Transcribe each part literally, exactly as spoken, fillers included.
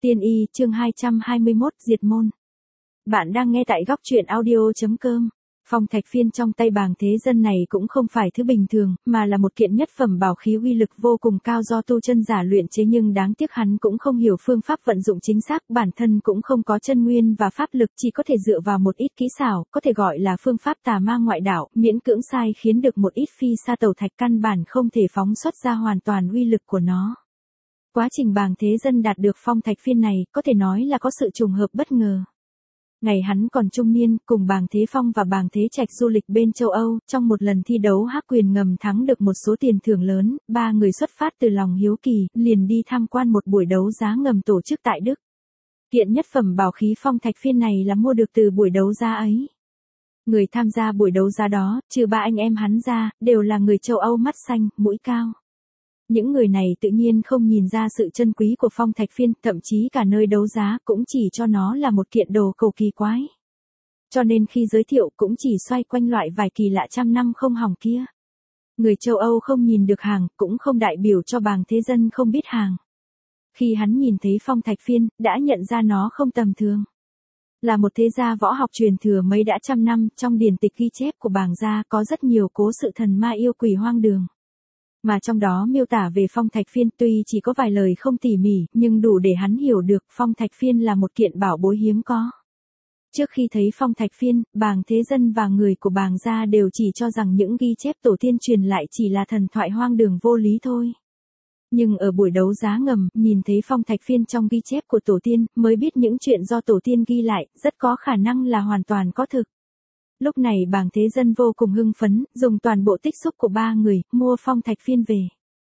Tiên y chương hai trăm hai mươi mốt diệt môn. Bạn đang nghe tại góc truyện audio.com. Phong thạch phiên trong tay Bàng Thế Dân này cũng không phải thứ bình thường, mà là một kiện nhất phẩm bảo khí uy lực vô cùng cao do tu chân giả luyện chế, nhưng đáng tiếc hắn cũng không hiểu phương pháp vận dụng chính xác, bản thân cũng không có chân nguyên và pháp lực, chỉ có thể dựa vào một ít kỹ xảo, có thể gọi là phương pháp tà ma ngoại đạo, miễn cưỡng sai khiến được một ít phi sa tẩu thạch, căn bản không thể phóng xuất ra hoàn toàn uy lực của nó. Quá trình Bàng Thế Dân đạt được phong thạch phiên này, có thể nói là có sự trùng hợp bất ngờ. Ngày hắn còn trung niên, cùng Bàng Thế Phong và Bàng Thế Trạch du lịch bên châu Âu, trong một lần thi đấu hắc quyền ngầm thắng được một số tiền thưởng lớn, ba người xuất phát từ lòng hiếu kỳ, liền đi tham quan một buổi đấu giá ngầm tổ chức tại Đức. Kiện nhất phẩm bảo khí phong thạch phiên này là mua được từ buổi đấu giá ấy. Người tham gia buổi đấu giá đó, trừ ba anh em hắn ra, đều là người châu Âu mắt xanh, mũi cao. Những người này tự nhiên không nhìn ra sự chân quý của phong thạch phiên, thậm chí cả nơi đấu giá cũng chỉ cho nó là một kiện đồ cầu kỳ quái. Cho nên khi giới thiệu cũng chỉ xoay quanh loại vài kỳ lạ trăm năm không hỏng kia. Người châu Âu không nhìn được hàng, cũng không đại biểu cho Bàng Thế Dân không biết hàng. Khi hắn nhìn thấy phong thạch phiên, đã nhận ra nó không tầm thường. Là một thế gia võ học truyền thừa mấy đã trăm năm, trong điển tịch ghi chép của Bàng gia có rất nhiều cố sự thần ma yêu quỷ hoang đường. Mà trong đó miêu tả về phong thạch phiên tuy chỉ có vài lời không tỉ mỉ, nhưng đủ để hắn hiểu được phong thạch phiên là một kiện bảo bối hiếm có. Trước khi thấy phong thạch phiên, Bàng Thế Dân và người của Bàng gia đều chỉ cho rằng những ghi chép tổ tiên truyền lại chỉ là thần thoại hoang đường vô lý thôi. Nhưng ở buổi đấu giá ngầm, nhìn thấy phong thạch phiên trong ghi chép của tổ tiên, mới biết những chuyện do tổ tiên ghi lại, rất có khả năng là hoàn toàn có thực. Lúc này Bàng Thế Dân vô cùng hưng phấn, dùng toàn bộ tích xúc của ba người, mua phong thạch phiên về.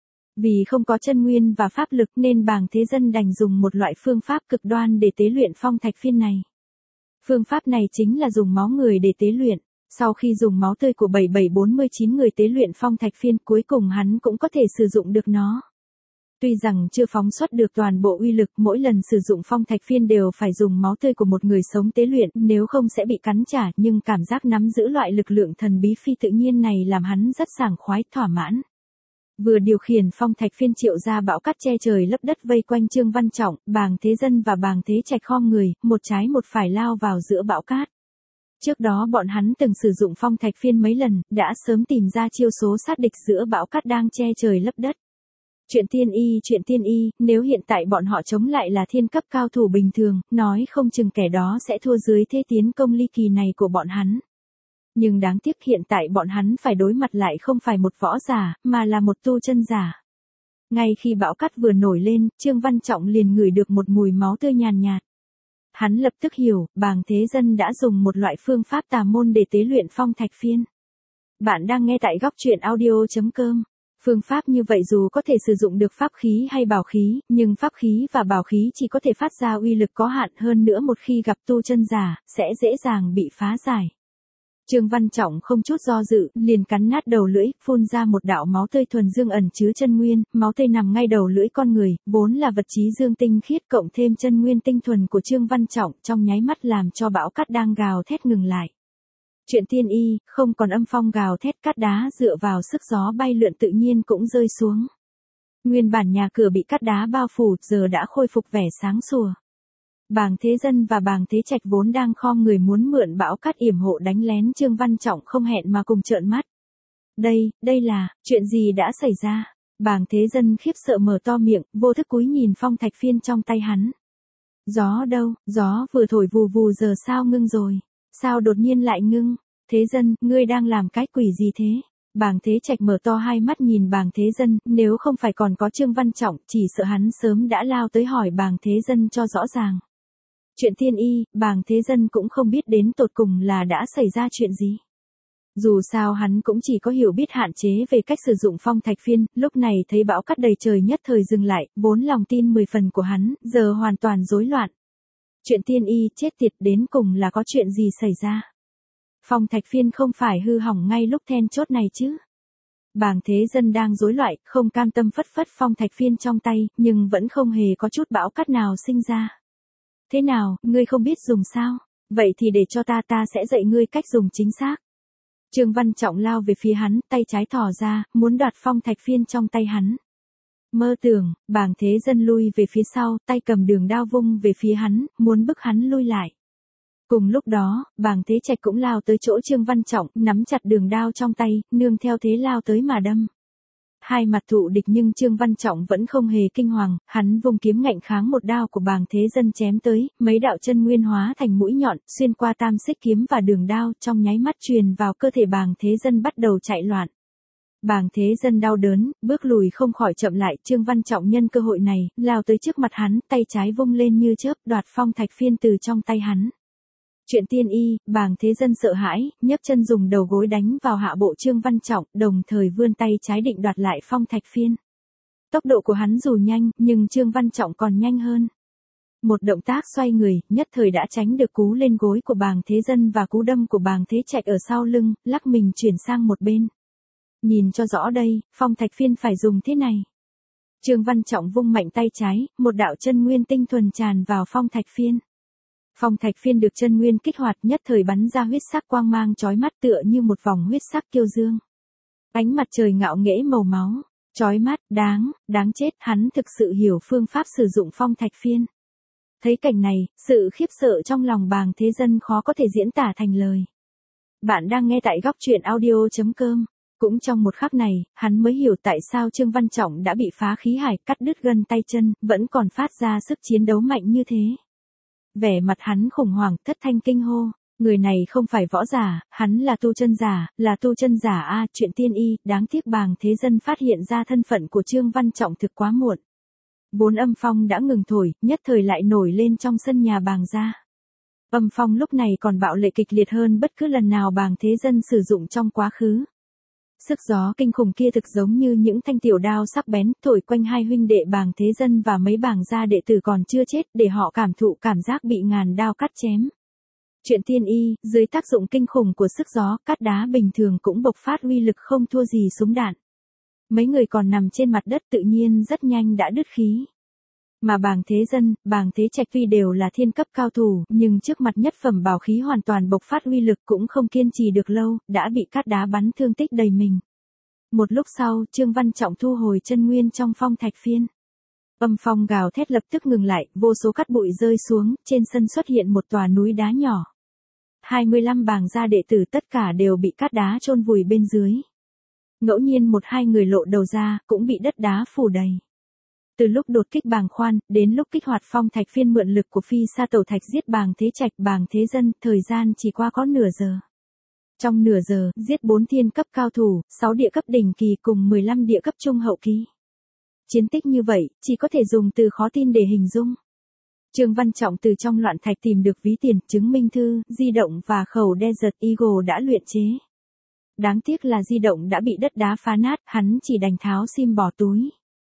Vì không có chân nguyên và pháp lực nên Bàng Thế Dân đành dùng một loại phương pháp cực đoan để tế luyện phong thạch phiên này. Phương pháp này chính là dùng máu người để tế luyện. Sau khi dùng máu tươi của bảy bảy bốn chín người tế luyện phong thạch phiên, cuối cùng hắn cũng có thể sử dụng được nó. Tuy rằng chưa phóng xuất được toàn bộ uy lực, mỗi lần sử dụng phong thạch phiên đều phải dùng máu tươi của một người sống tế luyện, nếu không sẽ bị cắn trả, nhưng cảm giác nắm giữ loại lực lượng thần bí phi tự nhiên này làm hắn rất sảng khoái, thỏa mãn. Vừa điều khiển phong thạch phiên triệu ra bão cát che trời lấp đất vây quanh Trương Văn Trọng, Bàng Thế Dân và Bàng Thế Trạch khom người, một trái một phải lao vào giữa bão cát. Trước đó bọn hắn từng sử dụng phong thạch phiên mấy lần, đã sớm tìm ra chiêu số sát địch giữa bão cát đang che trời lấp đất. Chuyện tiên y, chuyện tiên y, nếu hiện tại bọn họ chống lại là thiên cấp cao thủ bình thường, nói không chừng kẻ đó sẽ thua dưới thế tiến công ly kỳ này của bọn hắn. Nhưng đáng tiếc hiện tại bọn hắn phải đối mặt lại không phải một võ giả, mà là một tu chân giả. Ngay khi bão cát vừa nổi lên, Trương Văn Trọng liền ngửi được một mùi máu tươi nhàn nhạt. Hắn lập tức hiểu, Bàng Thế Dân đã dùng một loại phương pháp tà môn để tế luyện phong thạch phiên. Bạn đang nghe tại góc truyện audio.com. Phương pháp như vậy dù có thể sử dụng được pháp khí hay bảo khí, nhưng pháp khí và bảo khí chỉ có thể phát ra uy lực có hạn, hơn nữa một khi gặp tu chân giả, sẽ dễ dàng bị phá giải. Trương Văn Trọng không chút do dự, liền cắn nát đầu lưỡi, phun ra một đạo máu tươi thuần dương ẩn chứa chân nguyên, máu tươi nằm ngay đầu lưỡi con người, vốn là vật trí dương tinh khiết cộng thêm chân nguyên tinh thuần của Trương Văn Trọng, trong nháy mắt làm cho bão cát đang gào thét ngừng lại. Chuyện tiên y, không còn âm phong gào thét, cát đá dựa vào sức gió bay lượn tự nhiên cũng rơi xuống. Nguyên bản nhà cửa bị cát đá bao phủ, giờ đã khôi phục vẻ sáng sủa. Bàng Thế Dân và Bàng Thế Trạch vốn đang khom người muốn mượn bão cát yểm hộ đánh lén Trương Văn Trọng không hẹn mà cùng trợn mắt. Đây, đây là, chuyện gì đã xảy ra? Bàng Thế Dân khiếp sợ mở to miệng, vô thức cúi nhìn phong thạch phiên trong tay hắn. Gió đâu, gió vừa thổi vù vù giờ sao ngưng rồi? Sao đột nhiên lại ngưng? Thế Dân, ngươi đang làm cái quỷ gì thế? Bàng Thế Trạch mở to hai mắt nhìn Bàng Thế Dân, nếu không phải còn có Trương Văn Trọng, chỉ sợ hắn sớm đã lao tới hỏi Bàng Thế Dân cho rõ ràng. Chuyện tiên y, Bàng Thế Dân cũng không biết đến tột cùng là đã xảy ra chuyện gì. Dù sao hắn cũng chỉ có hiểu biết hạn chế về cách sử dụng phong thạch phiên, lúc này thấy bão cát đầy trời nhất thời dừng lại, vốn lòng tin mười phần của hắn, giờ hoàn toàn rối loạn. Chuyện tiên y, chết tiệt, đến cùng là có chuyện gì xảy ra? Phong thạch phiên không phải hư hỏng ngay lúc then chốt này chứ? Bàng Thế Dân đang rối loạn, không cam tâm phất phất phong thạch phiên trong tay, nhưng vẫn không hề có chút bão cát nào sinh ra. Thế nào, ngươi không biết dùng sao? Vậy thì để cho ta ta sẽ dạy ngươi cách dùng chính xác. Trương Văn Trọng lao về phía hắn, tay trái thò ra, muốn đoạt phong thạch phiên trong tay hắn. Mơ tưởng, bàng thế dân lui về phía sau, tay cầm đường đao vung về phía hắn, muốn bức hắn lui lại. Cùng lúc đó, bàng thế trạch cũng lao tới chỗ Trương Văn Trọng, nắm chặt đường đao trong tay, nương theo thế lao tới mà đâm. Hai mặt thụ địch nhưng Trương Văn Trọng vẫn không hề kinh hoàng, hắn vung kiếm ngạnh kháng một đao của bàng thế dân chém tới, mấy đạo chân nguyên hóa thành mũi nhọn, xuyên qua tam xích kiếm và đường đao, trong nháy mắt truyền vào cơ thể bàng thế dân bắt đầu chạy loạn. Bàng thế dân đau đớn, bước lùi không khỏi chậm lại, Trương Văn Trọng nhân cơ hội này, lao tới trước mặt hắn, tay trái vung lên như chớp, đoạt phong thạch phiên từ trong tay hắn. Chuyện tiên y, bàng thế dân sợ hãi, nhấc chân dùng đầu gối đánh vào hạ bộ Trương Văn Trọng, đồng thời vươn tay trái định đoạt lại phong thạch phiên. Tốc độ của hắn dù nhanh, nhưng Trương Văn Trọng còn nhanh hơn. Một động tác xoay người, nhất thời đã tránh được cú lên gối của bàng thế dân và cú đâm của bàng thế trạch ở sau lưng, lắc mình chuyển sang một bên. Nhìn cho rõ đây, phong thạch phiên phải dùng thế này. Trương Văn Trọng vung mạnh tay trái, một đạo chân nguyên tinh thuần tràn vào phong thạch phiên. Phong thạch phiên được chân nguyên kích hoạt, nhất thời bắn ra huyết sắc quang mang chói mắt tựa như một vòng huyết sắc kiêu dương. Ánh mặt trời ngạo nghễ màu máu, chói mắt, đáng, đáng chết, hắn thực sự hiểu phương pháp sử dụng phong thạch phiên. Thấy cảnh này, sự khiếp sợ trong lòng bàng thế dân khó có thể diễn tả thành lời. Bạn đang nghe tại góc truyện audio chấm com. Cũng trong một khắc này, hắn mới hiểu tại sao Trương Văn Trọng đã bị phá khí hải, cắt đứt gân tay chân, vẫn còn phát ra sức chiến đấu mạnh như thế. Vẻ mặt hắn khủng hoảng, thất thanh kinh hô, người này không phải võ giả, hắn là tu chân giả, là tu chân giả a, chuyện tiên y, đáng tiếc bàng thế dân phát hiện ra thân phận của Trương Văn Trọng thực quá muộn. Bốn âm phong đã ngừng thổi, nhất thời lại nổi lên trong sân nhà bàng gia. Âm phong lúc này còn bạo lệ kịch liệt hơn bất cứ lần nào bàng thế dân sử dụng trong quá khứ. Sức gió kinh khủng kia thực giống như những thanh tiểu đao sắc bén, thổi quanh hai huynh đệ bàng thế dân và mấy bàng gia đệ tử còn chưa chết, để họ cảm thụ cảm giác bị ngàn đao cắt chém. Chuyện tiên y, dưới tác dụng kinh khủng của sức gió, cát đá bình thường cũng bộc phát uy lực không thua gì súng đạn. Mấy người còn nằm trên mặt đất tự nhiên rất nhanh đã đứt khí. Mà bàng thế dân, bàng thế trạch tuy đều là thiên cấp cao thủ, nhưng trước mặt nhất phẩm bảo khí hoàn toàn bộc phát uy lực cũng không kiên trì được lâu, đã bị cát đá bắn thương tích đầy mình. Một lúc sau, Trương Văn Trọng thu hồi chân nguyên trong phong thạch phiên. Âm phong gào thét lập tức ngừng lại, vô số cát bụi rơi xuống, trên sân xuất hiện một tòa núi đá nhỏ. hai mươi lăm bàng gia đệ tử tất cả đều bị cát đá chôn vùi bên dưới. Ngẫu nhiên một hai người lộ đầu ra, cũng bị đất đá phủ đầy. Từ lúc đột kích bàng khoan, đến lúc kích hoạt phong thạch phiên mượn lực của phi sa tẩu thạch giết bàng thế trạch bàng thế dân, thời gian chỉ qua có nửa giờ. Trong nửa giờ, giết bốn thiên cấp cao thủ, sáu địa cấp đỉnh kỳ cùng mười lăm địa cấp trung hậu kỳ. Chiến tích như vậy, chỉ có thể dùng từ khó tin để hình dung. Trương Văn Trọng từ trong loạn thạch tìm được ví tiền, chứng minh thư, di động và khẩu Desert Eagle đã luyện chế. Đáng tiếc là di động đã bị đất đá phá nát, hắn chỉ đành tháo sim bỏ túi.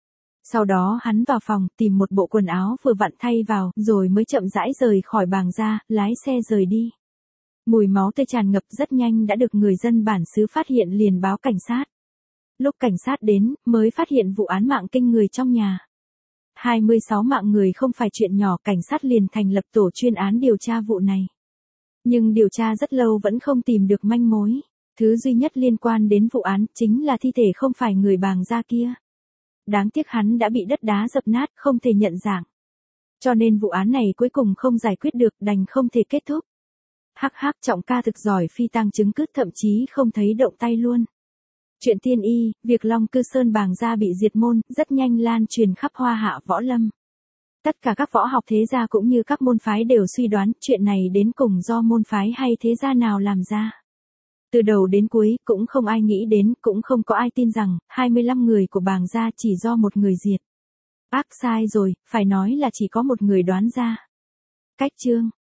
Sau đó hắn vào phòng, tìm một bộ quần áo vừa vặn thay vào, rồi mới chậm rãi rời khỏi bàng gia, lái xe rời đi. Mùi máu tươi tràn ngập rất nhanh đã được người dân bản xứ phát hiện liền báo cảnh sát. Lúc cảnh sát đến, mới phát hiện vụ án mạng kinh người trong nhà. hai mươi sáu mạng người không phải chuyện nhỏ, cảnh sát liền thành lập tổ chuyên án điều tra vụ này. Nhưng điều tra rất lâu vẫn không tìm được manh mối. Thứ duy nhất liên quan đến vụ án chính là thi thể không phải người bàng gia kia. Đáng tiếc hắn đã bị đất đá dập nát, không thể nhận dạng. Cho nên vụ án này cuối cùng không giải quyết được, đành không thể kết thúc. Hắc hắc, Trọng ca thực giỏi phi tang chứng cứ, thậm chí không thấy động tay luôn. Chuyện tiên y, việc Long Cư Sơn bàng gia bị diệt môn, rất nhanh lan truyền khắp Hoa Hạ võ lâm. Tất cả các võ học thế gia cũng như các môn phái đều suy đoán chuyện này đến cùng do môn phái hay thế gia nào làm ra. Từ đầu đến cuối, cũng không ai nghĩ đến, cũng không có ai tin rằng, hai mươi lăm người của bàng gia chỉ do một người diệt. Ác sai rồi, phải nói là chỉ có một người đoán ra. Cách chương